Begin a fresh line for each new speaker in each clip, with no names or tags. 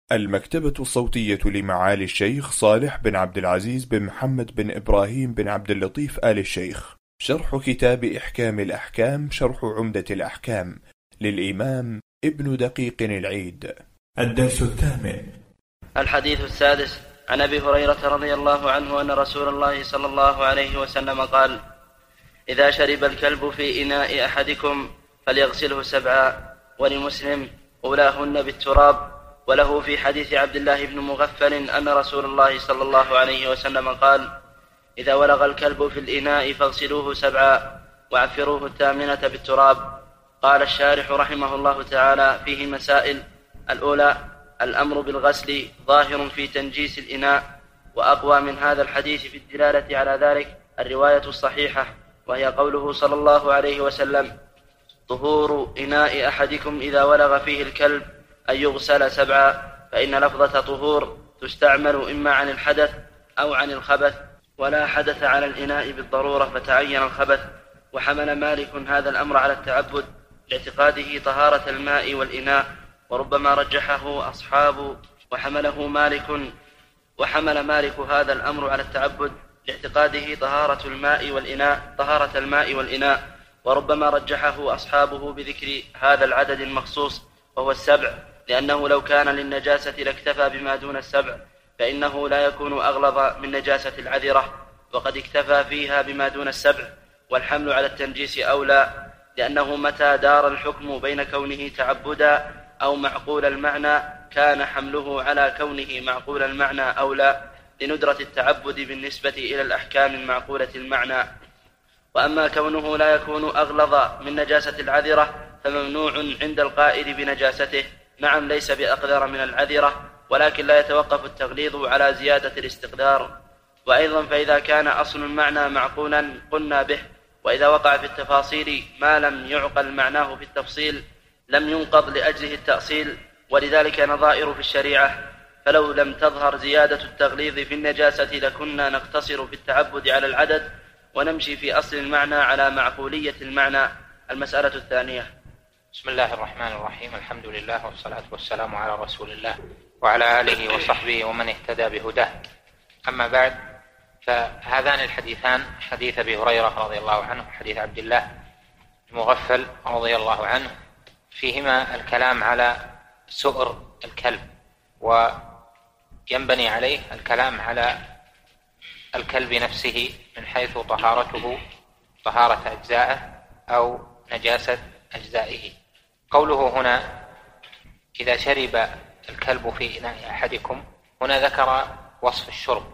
المكتبة الصوتية لمعالي الشيخ صالح بن عبد العزيز بن محمد بن إبراهيم بن عبد اللطيف آل الشيخ، شرح كتاب إحكام الأحكام، شرح عمدة الأحكام للإمام ابن دقيق العيد. الدرس الثامن.
الحديث السادس. عن أبي هريرة رضي الله عنه أن رسول الله صلى الله عليه وسلم قال: إذا شرب الكلب في إناء أحدكم فليغسله 7. ولمسلم: أولاهن بالتراب. وله في حديث عبد الله بن مغفل أن رسول الله صلى الله عليه وسلم قال: إذا ولغ الكلب في الإناء فاغسلوه 7 وعفروه 8 بالتراب. قال الشارح رحمه الله تعالى: فيه مسائل. الأولى: الأمر بالغسل ظاهر في تنجيس الإناء، وأقوى من هذا الحديث في الدلالة على ذلك الرواية الصحيحة، وهي قوله صلى الله عليه وسلم: طهور إناء أحدكم إذا ولغ فيه الكلب أن يغسل 7، فإن لفظة طهور تستعمل إما عن الحدث أو عن الخبث، ولا حدث على الإناء بالضرورة فتعين الخبث. وحمل مالك هذا الأمر على التعبد لاعتقاده طهارة الماء والإناء، وربما رجحه أصحاب وحمل مالك هذا الأمر على التعبد لاعتقاده طهارة الماء والإناء، وربما رجحه أصحابه بذكر هذا العدد المخصوص وهو 7، لأنه لو كان للنجاسة لاكتفى بما دون 7، فإنه لا يكون أغلظ من نجاسة العذرة، وقد اكتفى فيها بما دون 7. والحمل على التنجيس أولى، لأنه متى دار الحكم بين كونه تعبدا أو معقول المعنى كان حمله على كونه معقول المعنى أولى، لندرة التعبد بالنسبة إلى الأحكام المعقولة المعنى. وأما كونه لا يكون أغلظ من نجاسة العذرة فممنوع عند القائل بنجاسته. نعم، ليس بأقدر من العذرة، ولكن لا يتوقف التغليظ على زيادة الاستقدار. وأيضا فإذا كان أصل المعنى معقولا قلنا به، وإذا وقع في التفاصيل ما لم يعقل معناه في التفصيل لم ينقض لأجله التأصيل، ولذلك نظائر في الشريعة. فلو لم تظهر زيادة التغليظ في النجاسة لكنا نقتصر في التعبد على العدد ونمشي في أصل المعنى على معقولية المعنى. المسألة الثانية.
بسم الله الرحمن الرحيم. الحمد لله والصلاة والسلام على رسول الله وعلى آله وصحبه ومن اهتدى بهداه. أما بعد، فهذان الحديثان، حديث أبي هريرة رضي الله عنه وحديث عبد الله المغفل رضي الله عنه، فيهما الكلام على سؤر الكلب، وينبني عليه الكلام على الكلب نفسه من حيث طهارته طهارة أجزائه أو نجاسة أجزائه. قوله هنا إذا شرب الكلب في إناء أحدكم، هنا ذكر وصف الشرب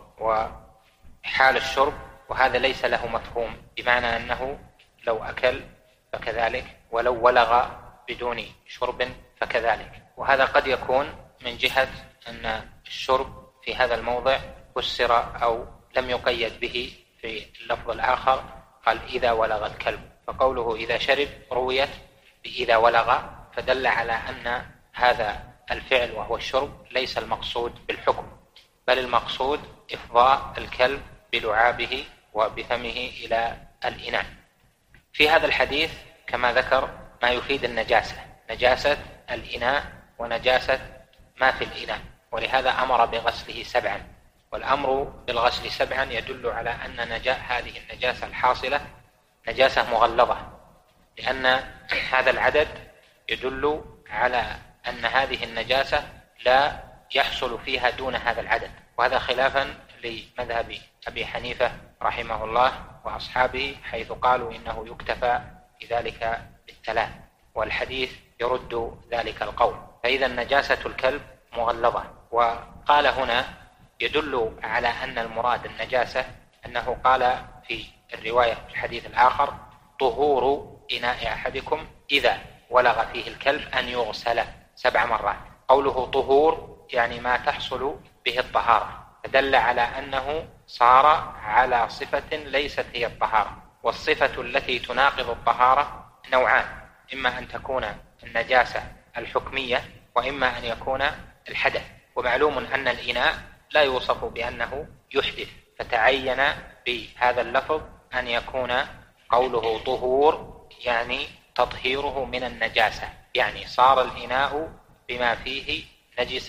وحال الشرب، وهذا ليس له مفهوم، بمعنى أنه لو أكل فكذلك، ولو ولغ بدون شرب فكذلك. وهذا قد يكون من جهة أن الشرب في هذا الموضع فسر أو لم يقيد به في اللفظ الآخر، قال إذا ولغ الكلب، فقوله إذا شرب رويت بإذا ولغ، فدل على أن هذا الفعل وهو الشرب ليس المقصود بالحكم، بل المقصود إفضاء الكلب بلعابه وبفمه إلى الإناء. في هذا الحديث كما ذكر ما يفيد النجاسة، نجاسة الإناء ونجاسة ما في الإناء، ولهذا أمر بغسله 7، والأمر بالغسل 7 يدل على أن هذه النجاسة الحاصلة نجاسة مغلظة، لأن هذا العدد يدل على أن هذه النجاسة لا يحصل فيها دون هذا العدد، وهذا خلافا لمذهب أبي حنيفة رحمه الله وأصحابه، حيث قالوا إنه يكتفى بذلك بالثلاث، والحديث يرد ذلك القول. فإذا نجاسة الكلب مغلظة. وقال هنا يدل على أن المراد النجاسة أنه قال في الرواية في الحديث الآخر طهور إناء أحدكم إذا ولغ فيه الكلب أن يغسل 7 مرات. قوله طهور يعني ما تحصل به الطهارة، فدل على أنه صار على صفة ليست هي الطهارة. والصفة التي تناقض الطهارة نوعان، إما أن تكون النجاسة الحكمية، وإما أن يكون الحدث. ومعلوم أن الإناء لا يوصف بأنه يحدث، فتعين بهذا اللفظ أن يكون قوله طهور يعني تطهيره من النجاسة، يعني صار الإناء بما فيه نجسا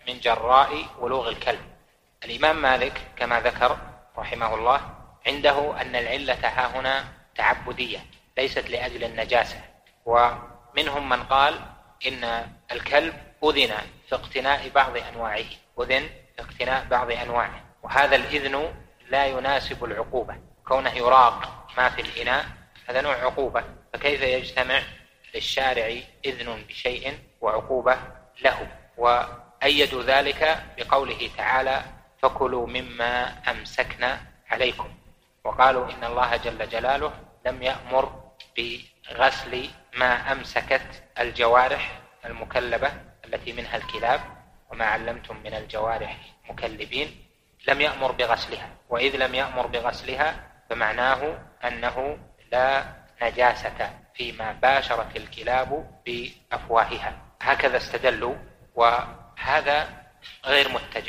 من جراء ولوغ الكلب. الإمام مالك كما ذكر رحمه الله عنده أن العلة ها-هنا تعبدية ليست لأجل النجاسة، ومنهم من قال إن الكلب أذن في اقتناء بعض أنواعه، وهذا الإذن لا يناسب العقوبة، كونه يراق ما في الإناء هذا نوع عقوبة، فكيف يجتمع للشارع إذن بشيء وعقوبة له؟ وأيدوا ذلك بقوله تعالى فكلوا مما أمسكنا عليكم، وقالوا إن الله جل جلاله لم يأمر بغسل ما أمسكت الجوارح المكلبة التي منها الكلاب، وما علمتم من الجوارح مكلبين، لم يأمر بغسلها، وإذ لم يأمر بغسلها فمعناه أنه لا نجاسة فيما باشرت الكلاب بأفواهها. هكذا استدلوا، وهذا غير متجه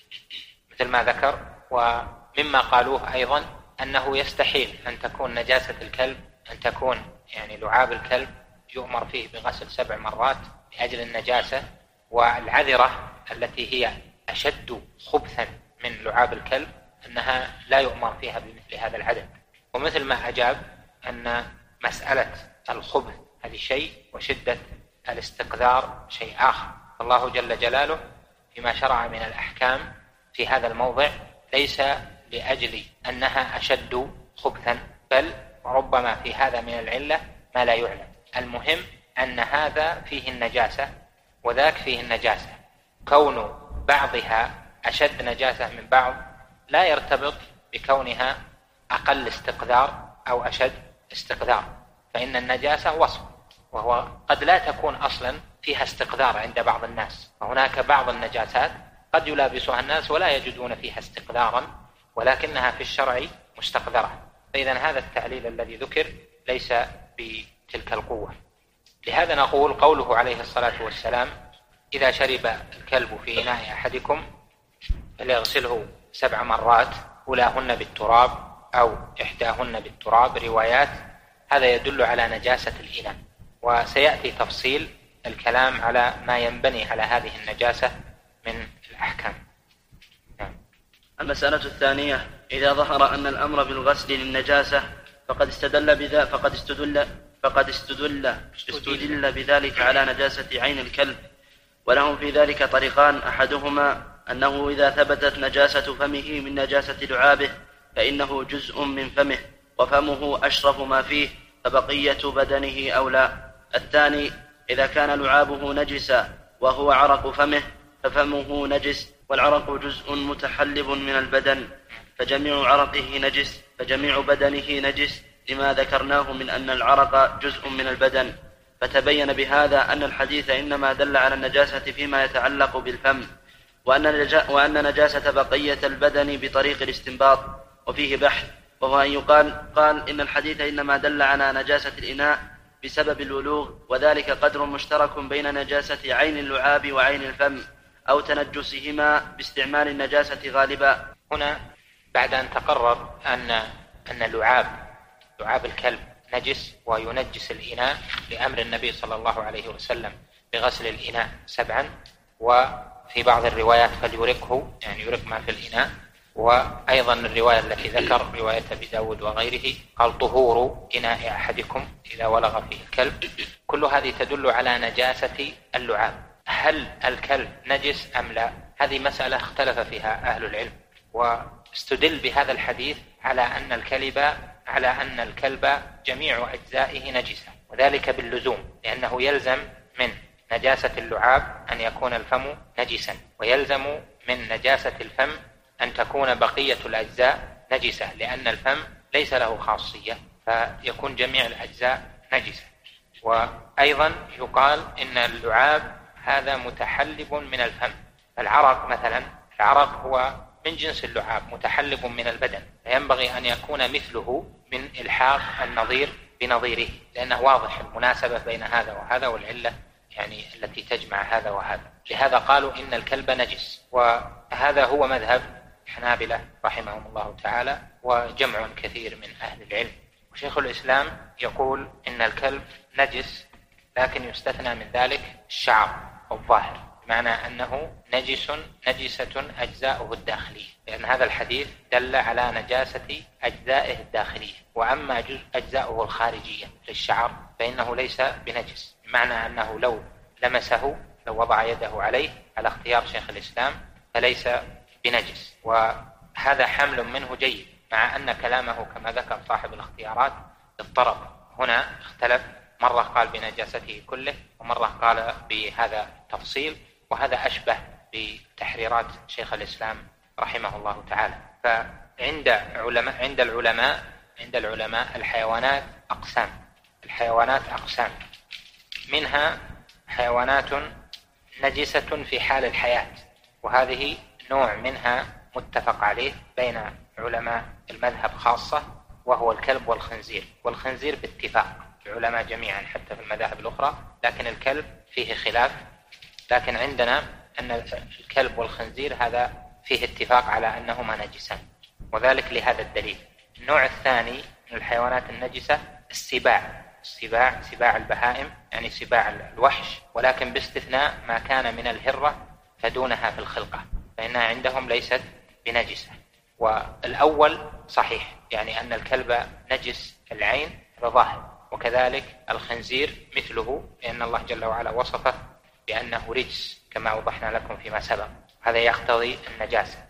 مثل ما ذكر. ومما قالوه أيضا أنه يستحيل أن تكون نجاسة الكلب أن تكون لعاب الكلب يؤمر فيه بغسل 7 مرات لأجل النجاسة، والعذرة التي هي أشد خبثا من لعاب الكلب أنها لا يؤمر فيها بمثل هذا العدد. ومثل ما أجاب أن مسألة الخبث هذه شيء وشدة الاستقذار شيء آخر. الله جل جلاله فيما شرع من الأحكام في هذا الموضع ليس لأجل أنها أشد خبثا، بل ربما في هذا من العلة ما لا يعلم. المهم أن هذا فيه النجاسة وذاك فيه النجاسة، كون بعضها أشد نجاسة من بعض لا يرتبط بكونها أقل استقذار أو أشد استقذار، فإن النجاسة وصف، وهو قد لا تكون أصلا فيها استقذار عند بعض الناس، وهناك بعض النجاسات قد يلابسها الناس ولا يجدون فيها استقذارا ولكنها في الشرع مستقذرة. فإذا هذا التعليل الذي ذكر ليس بتلك القوة. لهذا نقول قوله عليه الصلاة والسلام إذا شرب الكلب في إناء أحدكم فليغسله 7 مرات أولاهن بالتراب أو إحداهن بالتراب، روايات، هذا يدل على نجاسة الإناء، وسيأتي تفصيل الكلام على ما ينبني على هذه النجاسة من الأحكام.
المسألة الثانية: إذا ظهر أن الأمر بالغسل للنجاسة فقد استدل بذلك على نجاسة عين الكلب، ولهم في ذلك طريقان: أحدهما أنه إذا ثبتت نجاسة فمه من نجاسة لعابه فإنه جزء من فمه وفمه أشرف ما فيه فبقية بدنه أولى. الثاني: إذا كان لعابه نجسا وهو عرق فمه ففمه نجس والعرق جزء متحلب من البدن، فجميع عرقه نجس فجميع بدنه نجس، لما ذكرناه من أن العرق جزء من البدن. فتبين بهذا أن الحديث إنما دل على النجاسة فيما يتعلق بالفم، وأن نجاسة بقية البدن بطريق الاستنباط. وفيه بحث، وهو أن قال إن الحديث إنما دل على نجاسة الإناء بسبب الولوغ، وذلك قدر مشترك بين نجاسة عين اللعاب وعين الفم أو تنجسهما باستعمال النجاسة غالبا.
هنا بعد أن تقرر أن لعاب الكلب نجس وينجس الإناء لأمر النبي صلى الله عليه وسلم بغسل الإناء 7، وفي بعض الروايات فليرقه يرق ما في الإناء، وأيضا الرواية التي ذكر رواية أبي داود وغيره قال طهور إناء أحدكم إذا ولغ فيه الكلب. كل هذه تدل على نجاسة اللعاب. هل الكلب نجس أم لا؟ هذه مسألة اختلف فيها أهل العلم، واستدل بهذا الحديث على أن الكلب جميع أجزائه نجسة، وذلك باللزوم، لأنه يلزم من نجاسة اللعاب أن يكون الفم نجسا، ويلزم من نجاسة الفم أن تكون بقية الأجزاء نجسة، لأن الفم ليس له خاصية فيكون جميع الأجزاء نجسة. وأيضا يقال إن اللعاب هذا متحلب من الفم. العرق مثلا، العرق هو من جنس اللعاب متحلب من البدن، فينبغي أن يكون مثله من إلحاق النظير بنظيره، لأنه واضح المناسبة بين هذا وهذا والعلة التي تجمع هذا وهذا. لهذا قالوا إن الكلب نجس، وهذا هو مذهب الحنابلة رحمهم الله تعالى وجمع كثير من أهل العلم. وشيخ الإسلام يقول إن الكلب نجس، لكن يستثنى من ذلك الشعر الظاهر، بمعنى أنه نجسة أجزاؤه الداخلية، لأن هذا الحديث دل على نجاسة أجزائه الداخلية. وأما أجزاؤه الخارجية للشعر فإنه ليس بنجس، بمعنى أنه لو لمسه، لو وضع يده عليه على اختيار شيخ الإسلام فليس بنجس. وهذا حمل منه جيد، مع أن كلامه كما ذكر صاحب الاختيارات اضطرب، هنا اختلف، مرة قال بنجاسته كله ومرة قال بهذا التفصيل، وهذا أشبه بتحريرات شيخ الإسلام رحمه الله تعالى. فعند العلماء الحيوانات أقسام، منها حيوانات نجسة في حال الحياة، وهذه نوع منها متفق عليه بين علماء المذهب خاصة، وهو الكلب والخنزير. والخنزير باتفاق العلماء جميعا حتى في المذاهب الأخرى، لكن الكلب فيه خلاف. لكن عندنا أن الكلب والخنزير هذا فيه اتفاق على أنهما نجسان، وذلك لهذا الدليل. النوع الثاني من الحيوانات النجسة سباع البهائم، يعني سباع الوحش، ولكن باستثناء ما كان من الهرة فدونها في الخلقة، فإنها عندهم ليست بنجسة. والأول صحيح، يعني أن الكلب نجس العين بظاهر، وكذلك الخنزير مثله، لأن الله جل وعلا وصفه بأنه رجس كما أوضحنا لكم فيما سبق، هذا يقتضي النجاسة.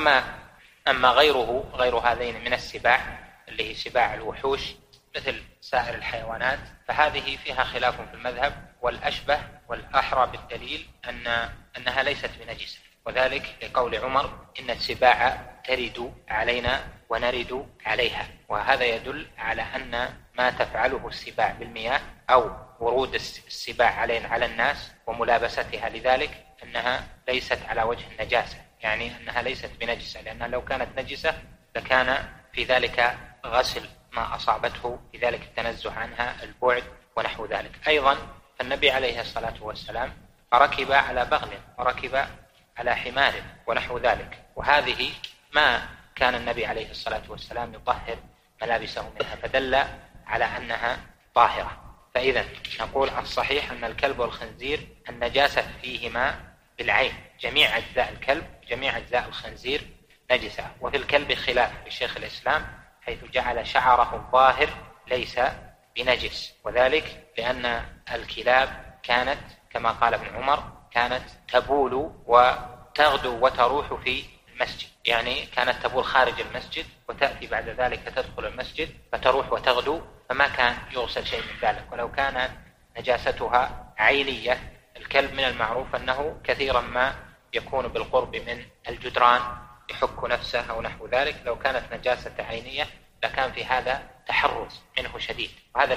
أما غير هذين من السباع اللي هي سباع الوحوش مثل سائر الحيوانات، فهذه فيها خلاف في المذهب، والأشبه والأحرى بالدليل أنها ليست بنجسة، وذلك لقول عمر: إن السباع ترد علينا ونرد عليها. وهذا يدل على أن ما تفعله السباع بالمياه أو ورود السباع على الناس وملابستها لذلك أنها ليست على وجه النجاسة، يعني أنها ليست بنجسة، لأنها لو كانت نجسة لكان في ذلك غسل ما أصابته، في ذلك التنزه عنها، البعد ونحو ذلك. أيضا النبي عليه الصلاة والسلام ركب على بغل وركب على حمار ونحو ذلك، وهذه ما كان النبي عليه الصلاة والسلام يطهر ملابسه منها، فدل على أنها طاهرة. فإذا نقول الصحيح أن الكلب والخنزير النجاسة فيهما بالعين، جميع أجزاء الكلب جميع أجزاء الخنزير نجسة. وفي الكلب خلاف لشيخ الإسلام، حيث جعل شعره الظاهر ليس بنجس، وذلك لأن الكلاب كانت كما قال ابن عمر كانت تبول وتغدو وتروح في المسجد، يعني كانت تبول خارج المسجد وتأتي بعد ذلك تدخل المسجد فتروح وتغدو، فما كان يغسل شيء من ذلك. ولو كانت نجاستها عينية، الكلب من المعروف أنه كثيرا ما يكون بالقرب من الجدران يحك نفسه أو نحو ذلك، لو كانت نجاسة عينية لكان في هذا تحرز منه شديد،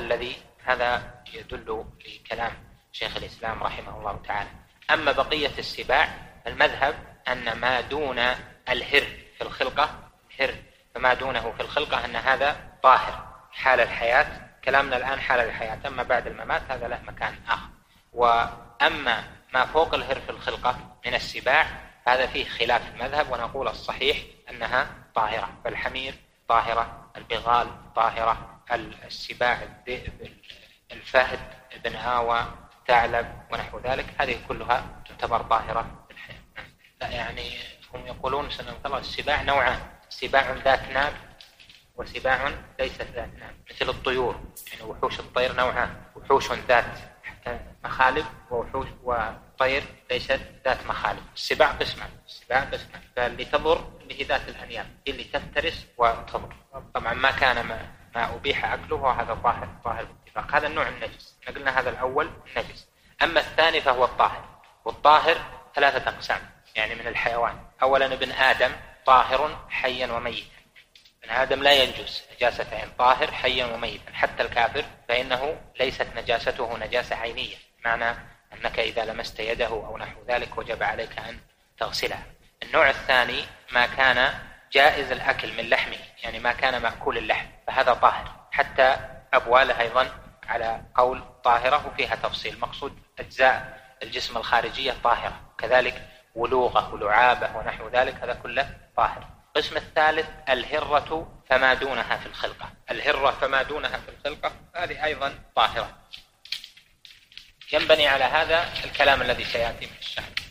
هذا يدل لكلام شيخ الإسلام رحمه الله تعالى. أما بقية السباع المذهب أن ما دون الهر في الخلقة، فما دونه في الخلقة أن هذا طاهر حال الحياة، كلامنا الآن حال الحياة، أما بعد الممات هذا له مكان آخر. وأما ما فوق الهر في الخلقة من السباع هذا فيه خلاف المذهب، ونقول الصحيح أنها طاهرة، فالحمير طاهرة، البغال طاهرة، السباع الذئب، الفهد، ابن آوى، ثعلب ونحو ذلك، هذه كلها تعتبر طاهرة في الحياة. يعني هم يقولون سنة السباع نوعان: سباع ذات ناب وسباع ليست ذات ناب، مثل الطيور، يعني وحوش الطير نوعان: وحوش ذات مخالب وطير ليست ذات مخالب. السباع قسمان، فاللي تضر اللي هي ذات الأنياب، اللي تفترس وتضر. طبعا ما كان ما أبيح أكله وهذا طاهر باتفاق. هذا النوع النجس، قلنا هذا الأول النجس. أما الثاني فهو الطاهر، والطاهر 3 أقسام يعني من الحيوان. أولا ابن آدم طاهر حيا وميتا، ابن آدم لا ينجس نجاستين، طاهر حيا وميتا. حتى الكافر فإنه ليست نجاسته نجاسة عينية، معنى أنك إذا لمست يده أو نحو ذلك وجب عليك أن تغسلها. النوع الثاني ما كان جائز الأكل من لحمه، يعني ما كان مأكول اللحم، فهذا طاهر. حتى أبواله أيضا على قول طاهرة وفيها تفصيل، مقصود أجزاء الجسم الخارجية طاهرة، كذلك ولوغة ولعابة ونحو ذلك، هذا كله طاهر. القسم الثالث الهرة فما دونها في الخلقة، الهرة فما دونها في الخلقة هذه أيضا طاهرة. ينبني على هذا الكلام الذي سيأتي من الشرح.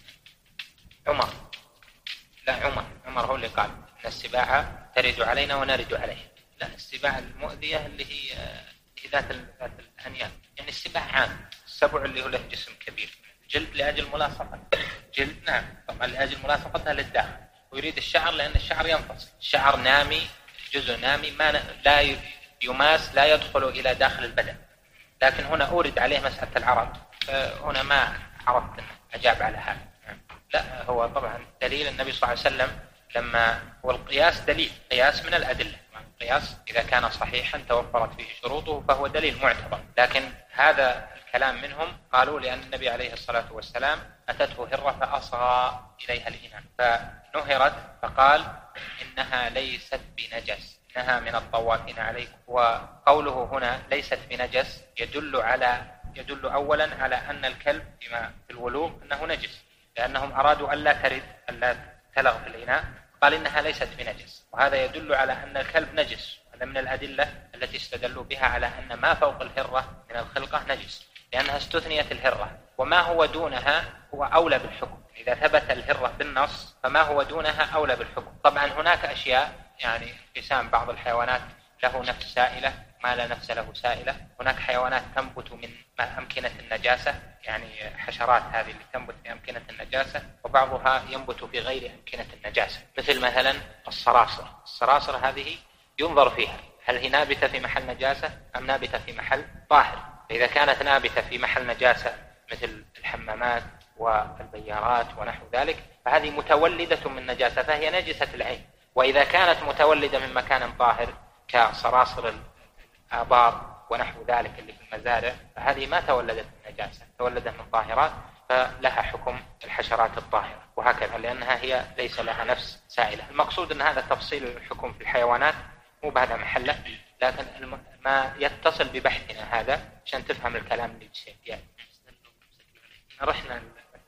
عمر هو اللي قال إن السباع ترد علينا ونرد عليها. لا، السباع المؤذية اللي هي ذات الأنياب، يعني السباع عام، السبع اللي هو له جسم كبير، جلد لأجل ملاصقة، جلد نعم طبعا لأجل ملاصقتها للداخل، ويريد الشعر لأن الشعر ينفصل، الشعر نامي، جزء نامي ما لا يماس، لا يدخل إلى داخل البدن. لكن هنا أورد عليه مسألة العرض، هنا ما عرفت أنه أجاب على هذا. لا، هو طبعا دليل النبي صلى الله عليه وسلم لما هو القياس دليل، قياس من الأدلة، القياس إذا كان صحيحا توفرت فيه شروطه فهو دليل معتبر. لكن هذا الكلام منهم قالوا لأن النبي عليه الصلاة والسلام أتته هرة فأصغى إليها الإناء فنهرت، فقال إنها ليست بنجس، إنها من الطوافين عليكم. وقوله هنا ليست بنجس يدل أولا على أن الكلب فيما في الولوغ أنه نجس، لأنهم أرادوا ألا تلغ في الإناء، قال إنها ليست بنجس، وهذا يدل على أن الكلب نجس. هذا من الأدلة التي استدلوا بها على أن ما فوق الهرة من الخلقة نجس، لأنها استثنيت الهرة، وما هو دونها هو أولى بالحكم. إذا ثبت الهرة بالنص فما هو دونها أولى بالحكم. طبعا هناك أشياء، يعني انقسام بعض الحيوانات له نفس سائلة، ما لا نفس له سائلة. هناك حيوانات تنبت من أمكنة النجاسة، يعني حشرات هذه اللي تنبت في أمكنة النجاسة، وبعضها ينبت في غير أمكنة النجاسة، مثل مثلا الصراصر هذه ينظر فيها هل هي نابتة في محل نجاسة أم نابتة في محل طاهر. فإذا كانت نابتة في محل نجاسة مثل الحمامات والبيارات ونحو ذلك فهذه متولدة من نجاسة فهي نجسة العين. وإذا كانت متولدة من مكان طاهر كصراصر الآبار ونحو ذلك اللي في المزارع فهذه ما تولدت من نجاسة، تولدت من طاهرات، فلها حكم الحشرات الطاهرة، وهكذا لأنها هي ليس لها نفس سائلة. المقصود أن هذا تفصيل الحكم في الحيوانات مو بهذا محله، لكن ما يتصل ببحثنا هذا عشان تفهم الكلام اللي يعني. رحنا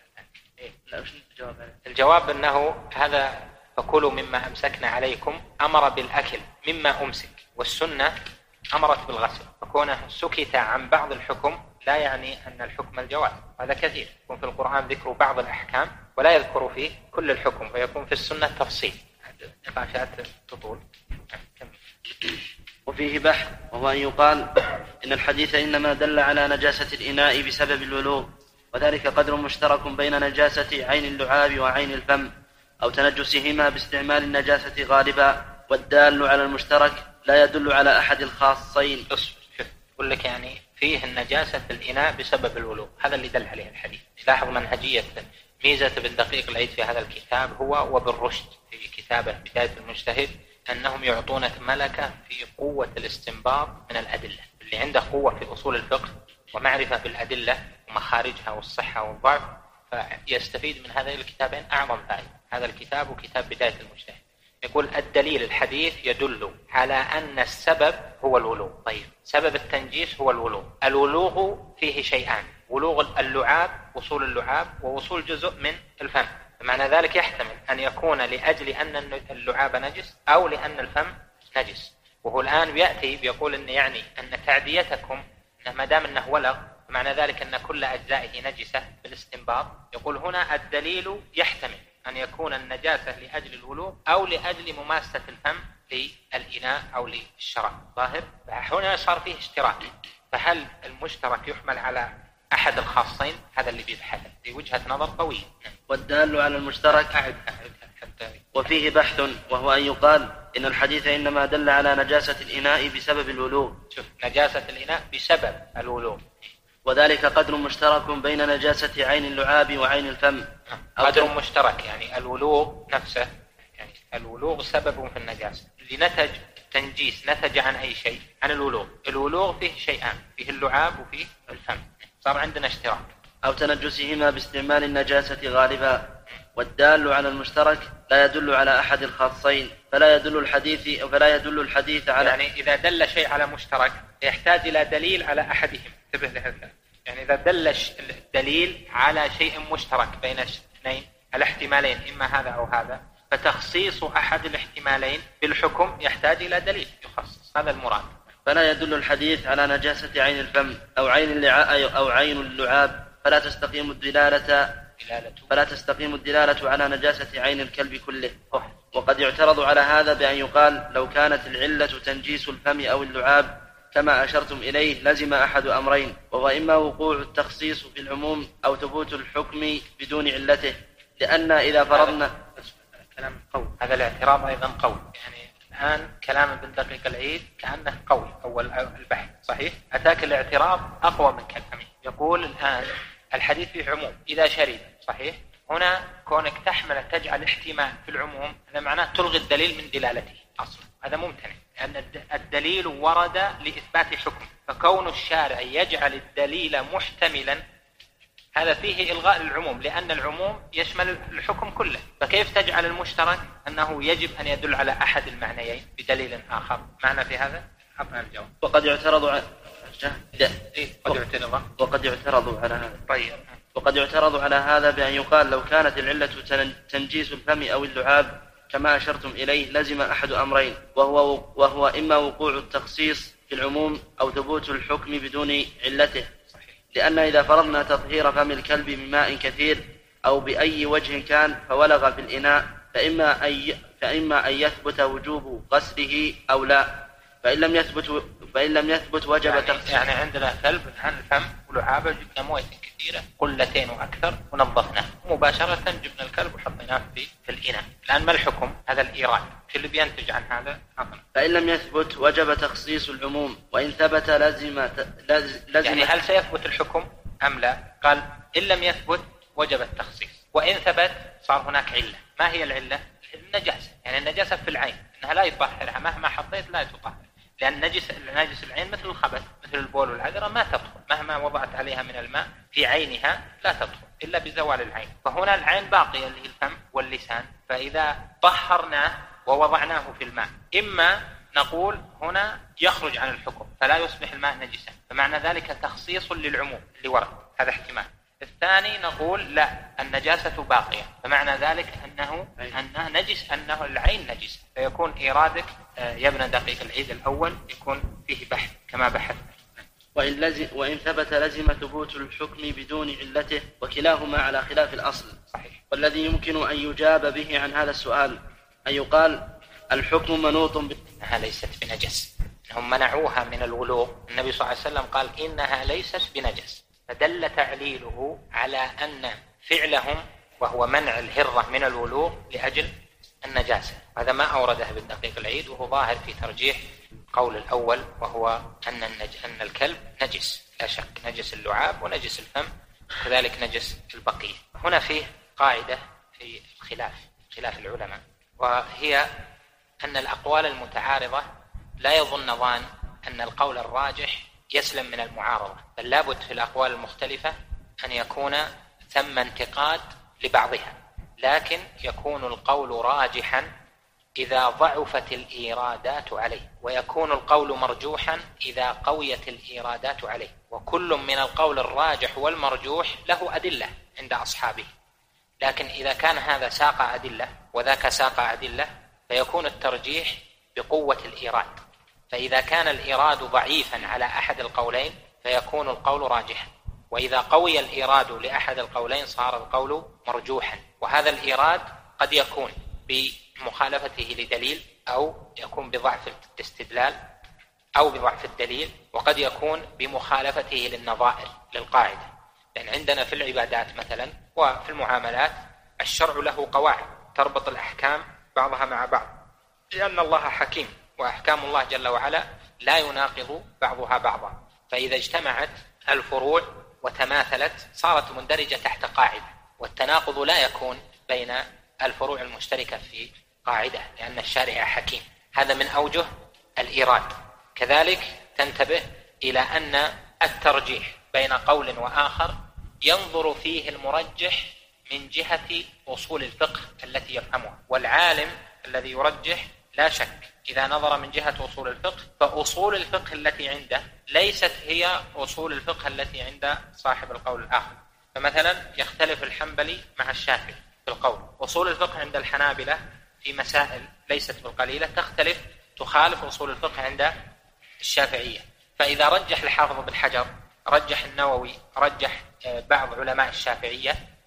الجواب أنه هذا فكلوا مما أمسكنا عليكم أمر بالأكل مما أمسك، والسنة أمرت بالغسل، فكونه سكت عن بعض الحكم لا يعني أن الحكم الجواز. هذا كثير يكون في القرآن ذكر بعض الأحكام ولا يذكر فيه كل الحكم، فيكون في السنة تفصيل. نقاشات تطول.
وفيه بحث، وهو أن يقال إن الحديث إنما دل على نجاسة الإناء بسبب الولوغ، وذلك قدر مشترك بين نجاسة عين اللعاب وعين الفم، أو تنجسهما باستعمال النجاسة غالبا، والدال على المشترك لا يدل على أحد الخاصين.
يقول لك يعني فيه النجاسة في الإناء بسبب الولوغ، هذا اللي دل عليه الحديث. لاحظ منهجية ميزة ابن دقيق العيد في هذا الكتاب هو وبالرشد في كتابه بداية المجتهد أنهم يعطونك ملكة في قوة الاستنباط من الأدلة. اللي عنده قوة في أصول الفقه ومعرفة بالأدلة ومخارجها والصحة والضعف فيستفيد من هذين الكتابين أعظم فائدة. هذا الكتاب وكتاب بداية المجتهد يقول الدليل الحديث يدل على أن السبب هو الولوغ. طيب سبب التنجيس هو الولوغ. الولوغ فيه شيئان، ولوغ اللعاب، وصول اللعاب، ووصول جزء من الفم. معنى ذلك يحتمل أن يكون لأجل أن اللعاب نجس أو لأن الفم نجس. وهو الآن يأتي بيقول أن يعني أن تعديتكم ما دام أنه ولغ معنى ذلك أن كل أجزائه نجسة بالاستنباط. يقول هنا الدليل يحتمل أن يكون النجاسة لأجل الولوغ أو لأجل مماسة الفم للإناء أو للشراب ظاهر. فهنا صار فيه اشتراك، فهل المشترك يحمل على أحد الخاصين؟ هذا اللي بيبحثه في وجهة نظر قوية.
والدال على المشترك وفيه بحث، وهو أن يقال إن الحديث إنما دل على نجاسة الإناء بسبب الولوغ.
شوف نجاسة الإناء بسبب الولوغ،
وذلك قدر مشترك بين نجاسة عين اللعاب وعين الفم.
قدر مشترك يعني الولوغ نفسه، يعني الولوغ سبب في النجاسة. اللي نتج التنجيس نتج عن أي شيء؟ عن الولوغ. الولوغ فيه شيئان، فيه اللعاب وفيه الفم، صار عندنا اشتراك.
أو تنجسهما باستعمال النجاسة غالبا. والدال على المشترك لا يدل على أحد الخاصين، فلا يدل الحديث على
يعني إذا دل شيء على مشترك يحتاج إلى دليل على أحدهم. انتبه لهذا، يعني إذا دل الدليل على شيء مشترك بين اثنين الاحتمالين إما هذا أو هذا، فتخصيص أحد الاحتمالين بالحكم يحتاج إلى دليل يخصص، هذا المراد.
فلا يدل الحديث على نجاسة عين الفم أو عين اللعاب، فلا تستقيم الدلالة فلا تستقيم الدلالة على نجاسة عين الكلب كله. وقد يعترض على هذا بأن يقال لو كانت العلة تنجيس الفم أو اللعاب كما أشرتم إليه لزم أحد أمرين، وهو إما وقوع التخصيص في العموم أو ثبوت الحكم بدون علته، لأن إذا فرضنا
كلام قول. هذا الاعتراض أيضا قول، يعني الآن كلام ابن دقيق العيد كأنه قول أول البحث صحيح. أتاك الاعتراض أقوى من كلامه، يقول الآن الحديث فيه عموم إذا شرب صحيح. هنا كونك تجعل احتمال في العموم هذا معناه تلغي الدليل من دلالته أصلا، هذا ممتنع لأن الدليل ورد لإثبات حكم، فكون الشارع يجعل الدليل محتملا هذا فيه إلغاء العموم، لأن العموم يشمل الحكم كله، فكيف تجعل المشترك أنه يجب أن يدل على أحد المعنيين بدليل آخر؟ معنى في هذا أعطنا الجواب.
وقد يعترض على هذا بأن يقال لو كانت العلة تنجيس الفم أو اللعاب كما أشرتم إليه لزم أحد أمرين، وهو إما وقوع التخصيص في العموم أو ثبوت الحكم بدون علته، لأن إذا فرضنا تطهير فم الكلب بماء كثير أو بأي وجه كان فولغ في الإناء فإما أن يثبت وجوب غسله أو لا، فإن لم يثبت وجب تغسيله.
يعني عندنا كلب الآن الفم ولعابه جبنا موية كثيرة قلتين وأكثر ونظفناه مباشرة، جبنا الكلب وحطيناه في الإناء. الآن ما الحكم؟ هذا الإيراد اللي بينتج عن هذا حقنا.
فإن لم يثبت وجب تخصيص العموم، وإن ثبت لزم
يعني هل سيثبت الحكم أم لا؟ قال إن لم يثبت وجب التخصيص، وإن ثبت صار هناك علة. ما هي العلة؟ النجاسة، يعني النجاسة في العين أنها لا يطهرها مهما حطيت لا تطهر، لأن نجس العين مثل الخبث مثل البول والعذرة ما تدخل مهما وضعت عليها من الماء في عينها لا تدخل إلا بزوال العين. فهنا العين باقية اللي هي الفم واللسان، فإذا طهرناه ووضعناه في الماء إما نقول هنا يخرج عن الحكم فلا يصبح الماء نجسا، فمعنى ذلك تخصيص للعموم اللي ورد، هذا احتمال. الثاني نقول لا النجاسة باقية، فمعنى ذلك أنه نجس، أنه العين نجس، فيكون إيرادك يا ابن دقيق العيد الأول يكون فيه بحث كما بحث.
وإن ثبت لزم ثبوت الحكم بدون علته، وكلاهما على خلاف الأصل.
صحيح.
والذي يمكن أن يجاب به عن هذا السؤال أن يقال الحكم منوط
إنها ليست بنجس، هم منعوها من الولوغ، النبي صلى الله عليه وسلم قال إنها ليست بنجس، فدل تعليله على أن فعلهم وهو منع الهرة من الولوغ لأجل النجاسة. هذا ما أورده ابن دقيق العيد، وهو ظاهر في ترجيح قول الأول، وهو أن الكلب نجس لا شك، نجس اللعاب ونجس الفم كذلك نجس البقية. هنا فيه قاعدة في خلاف العلماء، وهي أن الأقوال المتعارضة لا يظن ظان أن القول الراجح يسلم من المعارضة، بل لابد في الأقوال المختلفة أن يكون ثم انتقاد لبعضها، لكن يكون القول راجحا إذا ضعفت الإيرادات عليه، ويكون القول مرجوحا إذا قويت الإيرادات عليه، وكل من القول الراجح والمرجوح له أدلة عند أصحابه، لكن إذا كان هذا ساق أدلة وذاك ساق أدلة فيكون الترجيح بقوة الإيراد، فإذا كان الإيراد ضعيفا على أحد القولين فيكون القول راجحا، وإذا قوي الإيراد لأحد القولين صار القول مرجوحا. وهذا الإيراد قد يكون بمخالفته لدليل، أو يكون بضعف الاستدلال أو بضعف الدليل، وقد يكون بمخالفته للنظائر للقاعدة، لأن عندنا في العبادات مثلا وفي المعاملات الشرع له قواعد تربط الأحكام بعضها مع بعض، لأن الله حكيم وأحكام الله جل وعلا لا يناقض بعضها بعضا، فإذا اجتمعت الفروع وتماثلت صارت مندرجة تحت قاعدة، والتناقض لا يكون بين الفروع المشتركة في قاعدة لأن الشارع حكيم. هذا من أوجه الإيراد. كذلك تنتبه إلى أن الترجيح بين قول وآخر ينظر فيه المرجح من جهة أصول الفقه التي يفهمها، والعالم الذي يرجح لا شك إذا نظر من جهة أصول الفقه فأصول الفقه التي عنده ليست هي أصول الفقه التي عند صاحب القول الآخر. فمثلا يختلف الحنبلي مع الشافعي في القول، أصول الفقه عند الحنابلة في مسائل ليست بالقليلة تخالف أصول الفقه عند الشافعية، فإذا رجح الحافظ بن حجر، رجح النووي، رجح بعض علماء الشافعية،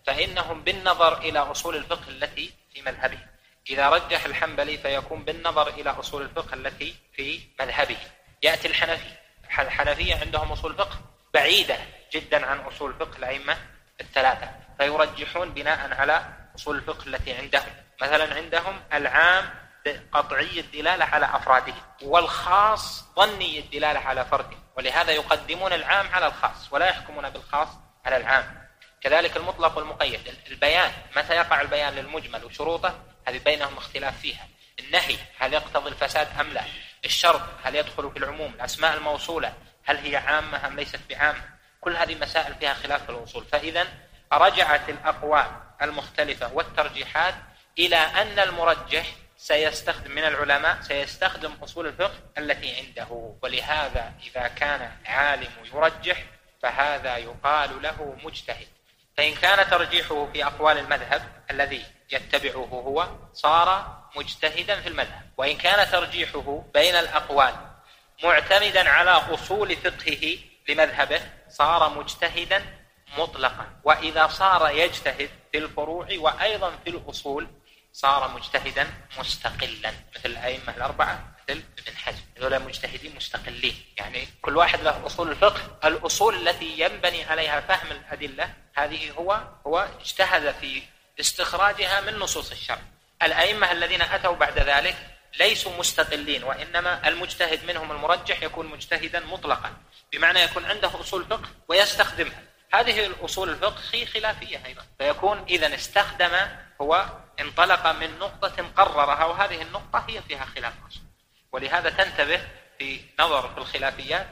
فإنهم بالنظر إلى أصول الفقه التي في مذهبه. إذا رجح الحنبلي فيكون بالنظر إلى أصول الفقه التي في مذهبه. يأتي الحنفية عندهم أصول فقه بعيدة جدا عن أصول فقه الأئمة الثلاثة، فيرجحون بناء على أصول الفقه التي عندهم. مثلا عندهم العام قطعي الدلالة على أفراده، والخاص ظني الدلالة على فرده، ولهذا يقدمون العام على الخاص ولا يحكمون بالخاص على العام. كذلك المطلق والمقيد. البيان، متى يقع البيان للمجمل وشروطه، هذه بينهم اختلاف فيها. النهي هل يقتضي الفساد أم لا؟ الشرط هل يدخل في العموم؟ الأسماء الموصولة هل هي عامة أم ليست بعامة؟ كل هذه مسائل فيها خلاف في الأصول. فإذا رجعت الأقوال المختلفة والترجيحات إلى أن المرجح سيستخدم من العلماء سيستخدم أصول الفقه التي عنده. ولهذا إذا كان العالم يرجح فهذا يقال له مجتهد. فإن كان ترجيحه في أقوال المذهب الذي يتبعه هو صار مجتهدا في المذهب، وإن كان ترجيحه بين الأقوال معتمدا على أصول فقهه لمذهبه صار مجتهدا مطلقا. وإذا صار يجتهد في الفروع وأيضا في الأصول صار مجتهدا مستقلا، مثل الأئمة الأربعة، مثل ابن حزم، هذول مجتهدين مستقلين، يعني كل واحد له أصول الفقه، الأصول التي ينبني عليها فهم الأدلة هذه هو اجتهد في استخراجها من نصوص الشرع. الأئمة الذين أتوا بعد ذلك ليسوا مستقلين، وإنما المجتهد منهم المرجح يكون مجتهدا مطلقا، بمعنى يكون عنده أصول فقه ويستخدمها. هذه الأصول الفقه خلافية أيضا، فيكون إذا استخدم هو انطلق من نقطة قررها، وهذه النقطة هي فيها خلاف أصل. ولهذا تنتبه في نظر في الخلافيات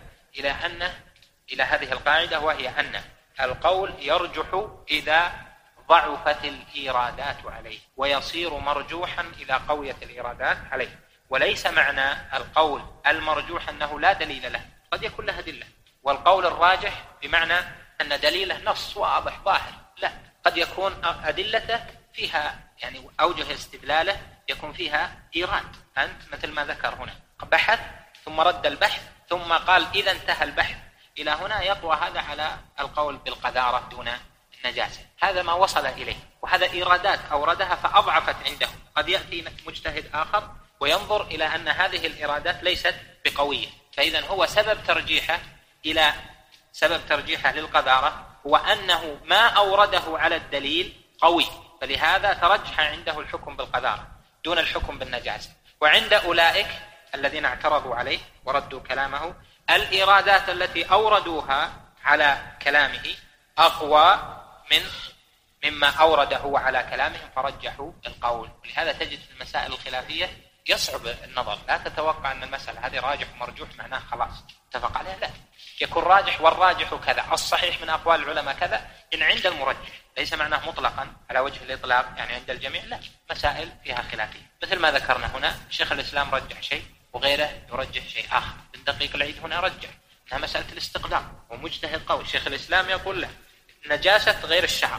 إلى هذه القاعدة، وهي أن القول يرجح إذا ضعفت الإيرادات عليه، ويصير مرجوحا إذا قويت الإيرادات عليه. وليس معنى القول المرجوح أنه لا دليل له، قد يكون له أدلة. والقول الراجح بمعنى أن دليله نص واضح ظاهر، لا، قد يكون أدلته فيها يعني أوجه استدلاله يكون فيها إيراد. أنت مثل ما ذكر هنا بحث ثم رد البحث ثم قال إذا انتهى البحث إلى هنا، يقوى هذا على القول بالقذارة دون النجاسة. هذا ما وصل إليه، وهذا إيرادات أوردها فأضعفت عنده. قد يأتي مجتهد آخر وينظر إلى أن هذه الإيرادات ليست بقوية، فإذا هو سبب ترجيحه للقذارة هو أنه ما أورده على الدليل قوي، فلهذا ترجح عنده الحكم بالقذارة دون الحكم بالنجاسة. وعند أولئك الذين اعترضوا عليه وردوا كلامه، الإيرادات التي أوردوها على كلامه أقوى مما أورده هو على كلامهم فرجحوا القول. ولهذا تجد في المسائل الخلافية يصعب النظر، لا تتوقع أن المسألة هذه راجح ومرجوح معناه خلاص اتفق عليها، لا، يكون راجح والراجح كذا، الصحيح من أقوال العلماء كذا، إن عند المرجح ليس معناه مطلقا على وجه الإطلاق يعني عند الجميع، لا، مسائل فيها خلافية. مثل ما ذكرنا هنا شيخ الإسلام رجح شيء وغيره يرجح شيء آخر. بن دقيق العيد هنا رجح أنها مسألة الاستقلام ومجتهد قوي. شيخ الإسلام يقول له نجاسة غير الشعر.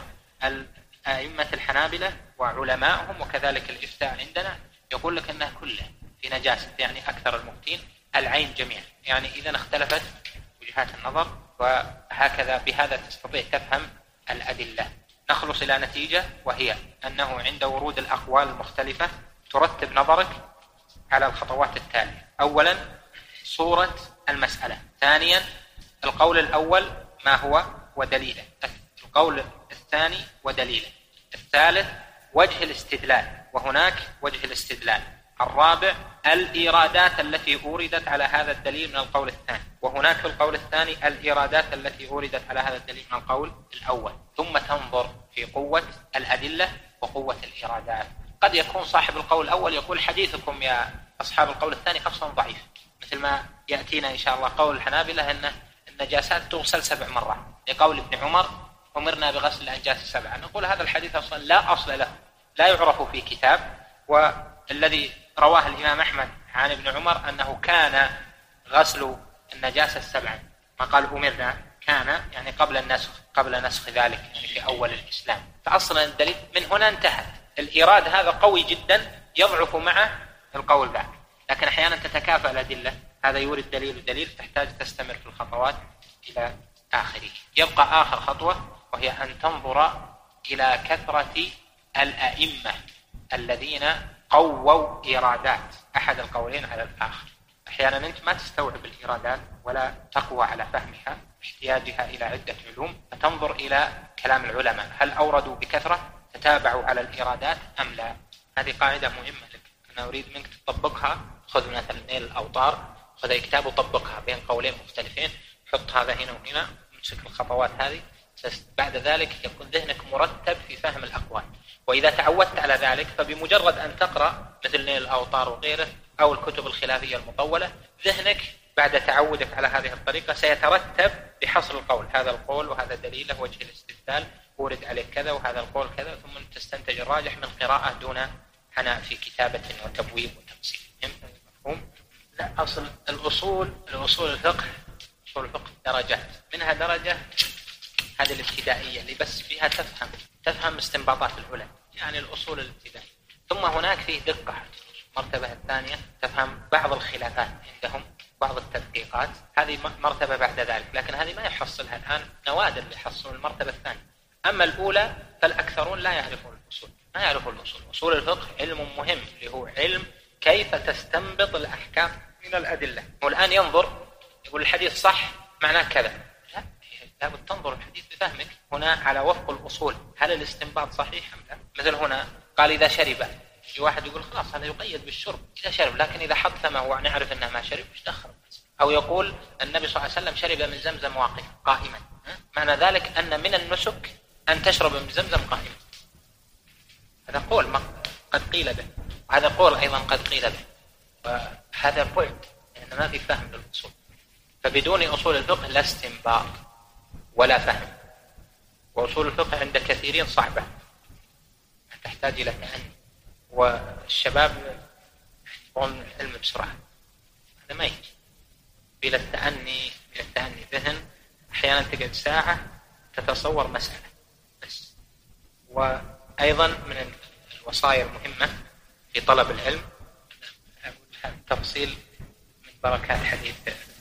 الأئمة الحنابلة وعلماءهم وكذلك الإفتاء عندنا يقول لك أنها كلها في نجاسة، يعني أكثر المفتين العين جميعا. يعني إذا اختلفت وجهات النظر، وهكذا بهذا تستطيع تفهم الأدلة. نخلص إلى نتيجة، وهي أنه عند ورود الأقوال المختلفة ترتب نظرك على الخطوات التالية. أولا صورة المسألة، ثانيا القول الأول ما هو ودليله، القول الثاني ودليله، الثالث وجه الاستدلال وهناك وجه الاستدلال، الرابع الإيرادات التي أوردت على هذا الدليل من القول الثاني، وهناك في القول الثاني الإيرادات التي أوردت على هذا الدليل من القول الأول. ثم تنظر في قوة الأدلة وقوة الإيرادات. قد يكون صاحب القول الأول يقول حديثكم يا أصحاب القول الثاني أصلا ضعيف، مثل ما يأتينا إن شاء الله قول الحنابلة أن النجاسات تغسل 7 مرات، لقول ابن عمر أمرنا بغسل الأنجاس 7. نقول هذا الحديث أصلا لا أصل له، لا يعرف في كتاب. والذي رواه الإمام أحمد عن ابن عمر أنه كان غسل النجاسة 7، ما قال أمرنا، كان يعني قبل نسخ ذلك، يعني في أول الإسلام. فأصلا الدليل من هنا انتهت. الإيراد هذا قوي جدا يضعف معه القول ذاك، لكن أحيانا تتكافأ الأدلة، هذا يورد دليل ودليل، تحتاج تستمر في الخطوات إلى آخره. يبقى آخر خطوة وهي أن تنظر إلى كثرة الأئمة الذين قووا إيرادات أحد القولين على الآخر. أحيانا أنت ما تستوعب الإيرادات ولا تقوى على فهمها، احتياجها إلى عدة علوم، فتنظر إلى كلام العلماء هل أوردوا بكثرة، تتابعوا على الإيرادات أم لا. هذه قاعدة مهمة لك، أنا أريد منك تطبقها. خذ مثلا نيل الأوطار، خذ أي كتاب وطبقها بين قولين مختلفين، حط هذا هنا وهنا، امسك الخطوات هذه. بعد ذلك يكون ذهنك مرتب في فهم الأقوال. وإذا تعودت على ذلك فبمجرد أن تقرأ مثل نيل الأوطار وغيره أو الكتب الخلافية المطولة، ذهنك بعد تعودك على هذه الطريقة سيترتب بحصر القول، هذا القول وهذا دليله وجه الاستدلال ورد عليه كذا وهذا القول كذا، ثم تستنتج الراجح من قراءة دون عناء في كتابة وتبويب وتفصيل. مفهوم؟ لا، أصل الأصول الفقه، أصول الفقه درجات، منها درجة هذه الابتدائية اللي بس فيها تفهم استنباطات العلماء، يعني الأصول الابتدائية. ثم هناك فيه دقة، المرتبة الثانية تفهم بعض الخلافات عندهم، بعض التدقيقات، هذه مرتبة بعد ذلك، لكن هذه ما يحصلها الآن، نوادر اللي يحصلون المرتبة الثانية. أما الأولى فالأكثرون لا يعرفون الأصول، ما يعرفون الأصول. أصول الفقه علم مهم اللي هو علم كيف تستنبط الأحكام من الأدلة. والآن ينظر يقول الحديث صح معناه كذا، لابد تنظر الحديث بفهمك هنا على وفق الأصول، هل الاستنباط صحيح أم لا. مثل هنا قال إذا شرب، في واحد يقول خلاص هذا يقيد بالشرب إذا شرب، لكن إذا حط فمه ونعرف أنه ما شرب إيش دخل. أو يقول النبي صلى الله عليه وسلم شرب من زمزم واقفا قائما، معنى ذلك أن من النسك أن تشرب من زمزم قائما. هذا قول قد قيل به، وهذا قول أيضا قد قيل به، وهذا بعد لأن ما في فهم للأصول. فبدون أصول الفقه لا استنباط ولا فهم. وأصول الفقه عند كثيرين صعبة، تحتاج إلى تأني، والشباب يقولون العلم بسرعة، هذا ما يجي. بلا التأني ذهن أحيانا تقعد ساعة تتصور مسألة بس. وأيضا من الوصايا المهمة في طلب العلم تفصيل من بركات حديث،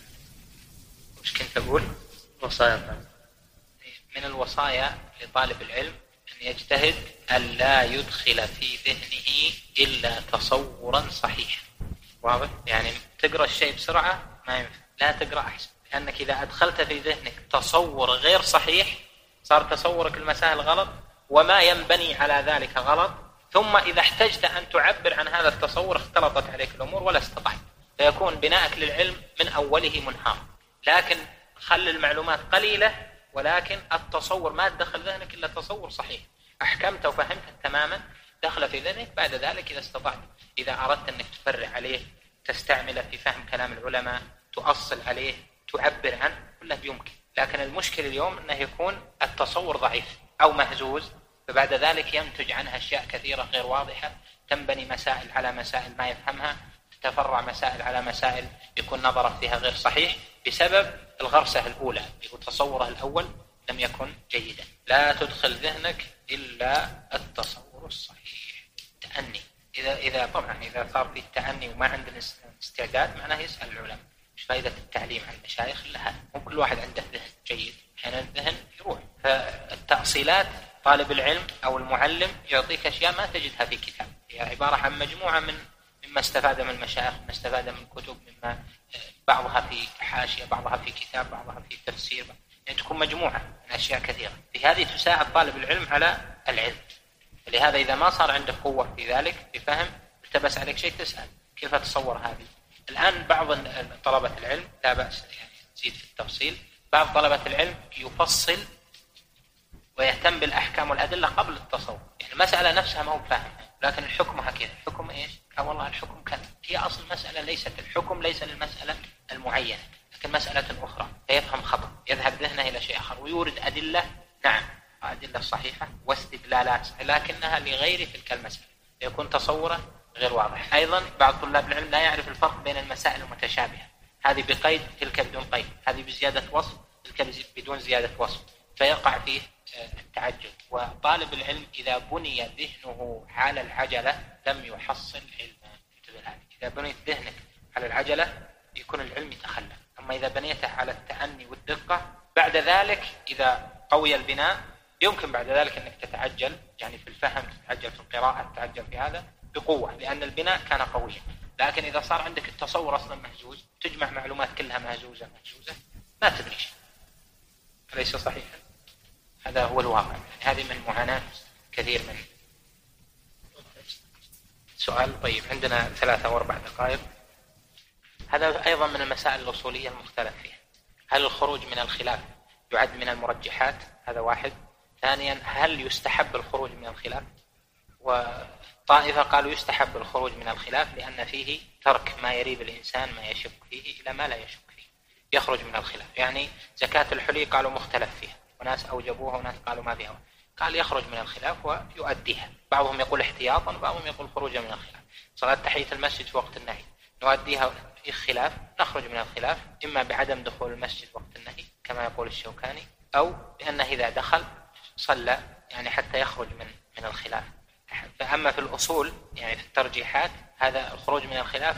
وش كنت أقول؟
وصايا
من الوصايا لطالب العلم أن يجتهد أن لا يدخل في ذهنه إلا تصورا صحيحا. واضح؟ يعني تقرأ الشيء بسرعة ما ينفع، لا تقرأ أحسن، لأنك إذا أدخلت في ذهنك تصور غير صحيح صار تصورك المسائل غلط، وما ينبني على ذلك غلط، ثم إذا احتجت أن تعبر عن هذا التصور اختلطت عليك الأمور ولا استطعت، فيكون بناءك للعلم من أوله منهار. لكن خل المعلومات قليلة، ولكن التصور ما تدخل ذهنك إلا تصور صحيح، أحكمت وفهمت تماما، دخل في ذهنك. بعد ذلك إذا استطعت، إذا أردت أنك تفرع عليه، تستعمله في فهم كلام العلماء، تؤصل عليه، تعبر عنه، كله يمكن. لكن المشكلة اليوم أنه يكون التصور ضعيف أو مهزوز، فبعد ذلك ينتج عنها أشياء كثيرة غير واضحة، تنبني مسائل على مسائل ما يفهمها، تتفرع مسائل على مسائل يكون نظره فيها غير صحيح بسبب الغرسة الأولى، يقول تصوره الأول لم يكن جيدا. لا تدخل ذهنك إلا التصور الصحيح. تأني، إذا طبعا إذا صار في التأني وما عندنا استعداد، معناه يسأل العلماء مش فائدة التعليم عن المشايخ إلا هذا. مو كل واحد عنده ذهن جيد، أحيانا الذهن يروح. فالتأصيلات طالب العلم أو المعلم يعطيك أشياء ما تجدها في كتاب، هي عبارة عن مجموعة مما استفاد من المشايخ، مما استفاد من الكتب، مما بعضها في حاشية، بعضها في كتاب، بعضها في تفسير، يعني تكون مجموعة من أشياء كثيرة. هذه تساعد طالب العلم على العلم. لهذا إذا ما صار عندك قوة في ذلك بفهم، التبس عليك شيء تسأل كيف أتصور هذه. الآن بعض طلبة العلم لا بأس يعني تزيد في التفصيل، بعض طلبة العلم يفصل ويهتم بالأحكام والأدلة قبل التصور، يعني المسألة نفسها ما هو فاهمها لكن حكمها كذا، حكم إيش؟ والله الحكم كذا. هي أصل المسألة ليست الحكم، ليس للمسألة المعينة، لكن مسألة أخرى، فيفهم خطأ، يذهب ذهنه إلى شيء آخر ويورد أدلة، نعم أدلة صحيحة واستدلالات صحيحة، لكنها لغير تلك المسألة، يكون تصوره غير واضح. أيضا بعض طلاب العلم لا يعرف الفرق بين المسائل المتشابهة، هذه بقيد تلك بدون قيد، هذه بزيادة وصف تلك بدون زيادة وصف، فيقع فيه التعجب. وطالب العلم إذا بني ذهنه على العجلة لم يحصل علما. إذا بنيت ذهنك على العجلة يكون العلم يتخلف، أما إذا بنيته على التأني والدقة بعد ذلك إذا قوي البناء يمكن بعد ذلك أنك تتعجل يعني في الفهم، تتعجل في القراءة، تتعجل في هذا بقوة لأن البناء كان قويا. لكن إذا صار عندك التصور أصلا مهزوز، تجمع معلومات كلها مهزوزة ما تبني شيء، أليس صحيحا؟ هذا هو الواقع. يعني هذه من معاناة كثير من سؤال. طيب عندنا 3 أو 4 دقائق. هذا أيضا من المسائل الأصولية المختلف فيها. هل الخروج من الخلاف يعد من المرجحات؟ هذا واحد. ثانيا، هل يستحب الخروج من الخلاف؟ وطائفة قالوا يستحب الخروج من الخلاف لأن فيه ترك ما يريب الإنسان ما يشك فيه إلى ما لا يشك فيه، يخرج من الخلاف. يعني زكاة الحلي قالوا مختلف فيها، وناس أوجبوها وناس قالوا ما فيها، قال يخرج من الخلاف ويؤديها. بعضهم يقول احتياطا، بعضهم يقول خروجا من الخلاف. صلاة تحية المسجد في وقت النهي نؤديها في خلاف، نخرج من الخلاف إما بعدم دخول المسجد وقت النهي كما يقول الشوكاني، أو بأنه إذا دخل صلى يعني حتى يخرج من الخلاف. فأما في الأصول يعني في الترجيحات، هذا الخروج من الخلاف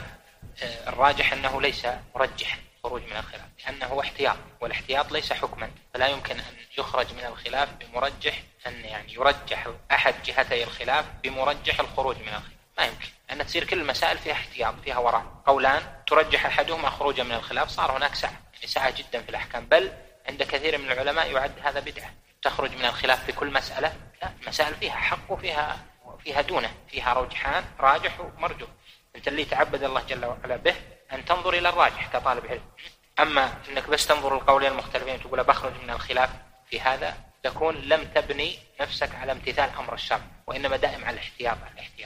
الراجح أنه ليس مرجحا خروج من الخلاف، لأنه احتياط، والاحتياط ليس حكما، فلا يمكن أن يخرج من الخلاف بمرجح، أن يعني يرجح أحد جهتي الخلاف بمرجح الخروج من الخلاف، ما يمكن، أن تصير كل المسائل فيها احتياط، فيها وراء قولان ترجح أحدهما خروجا من الخلاف، صار هناك سعة، يعني سعة جدا في الأحكام. بل عند كثير من العلماء يعد هذا بدعة، تخرج من الخلاف في كل مسألة، لا، مسائل فيها حق وفيها دونه، فيها رجحان راجح ومرجوح. أنت اللي تعبد الله جل وعلا به أن تنظر إلى الراجح كطالب علم. أما أنك بس تنظر القولين المختلفين وتقول بخرج من الخلاف في هذا، تكون لم تبني نفسك على امتثال أمر الشرع، وإنما دائم على الاحتياط.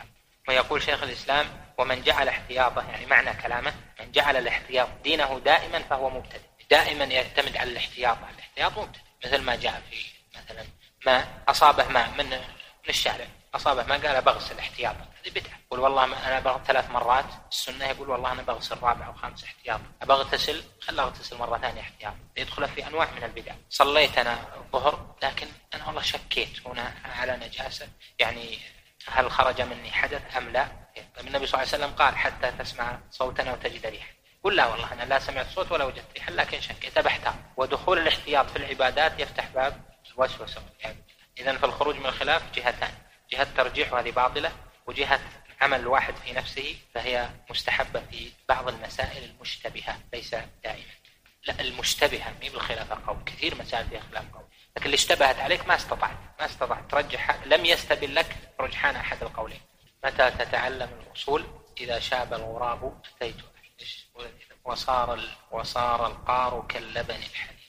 ويقول شيخ الإسلام: ومن جعل احتياطه، يعني معنى كلامه من جعل الاحتياط دينه دائما فهو مبتدئ، دائما يعتمد على الاحتياط مبتدئ. مثل ما جاء في مثلا ما أصابه ماء من الشارع، أصابه ما قال بغسل احتياطا، هذه بدعة. يقول والله أنا بغسل 3 مرات، السنة يقول والله أنا بغسل 4 أو 5 احتياطا، أبغتسل خل أغتسل مرة ثانية احتياطا، يدخل في أنواع من البدع. صليت أنا الظهر لكن أنا والله شكيت هنا على نجاسة، يعني هل خرج مني حدث أم لا؟ طيب النبي صلى الله عليه وسلم قال حتى تسمع صوتا وتجد ريحا. قل لا والله أنا لا سمعت صوت ولا وجدت ريحا لكن شكيت، بحتاط. ودخول الاحتياط في العبادات يفتح باب الوسوسة. إذن فالخروج من الخلاف جهتان: جهة ترجيح وهذه باطلة، وجهة عمل الواحد في نفسه فهي مستحبة في بعض المسائل المشتبهة، ليس دائما. لا، المشتبهة مي بالخلاف قول، كثير مسائل فيها خلاف قول، لكن اللي اشتبهت عليك ما استطعت ترجح، لم يستبن لك رجحان أحد القولين. متى تتعلم الأصول؟ إذا شاب الغراب أتيت وصار القار كاللبن الحليب.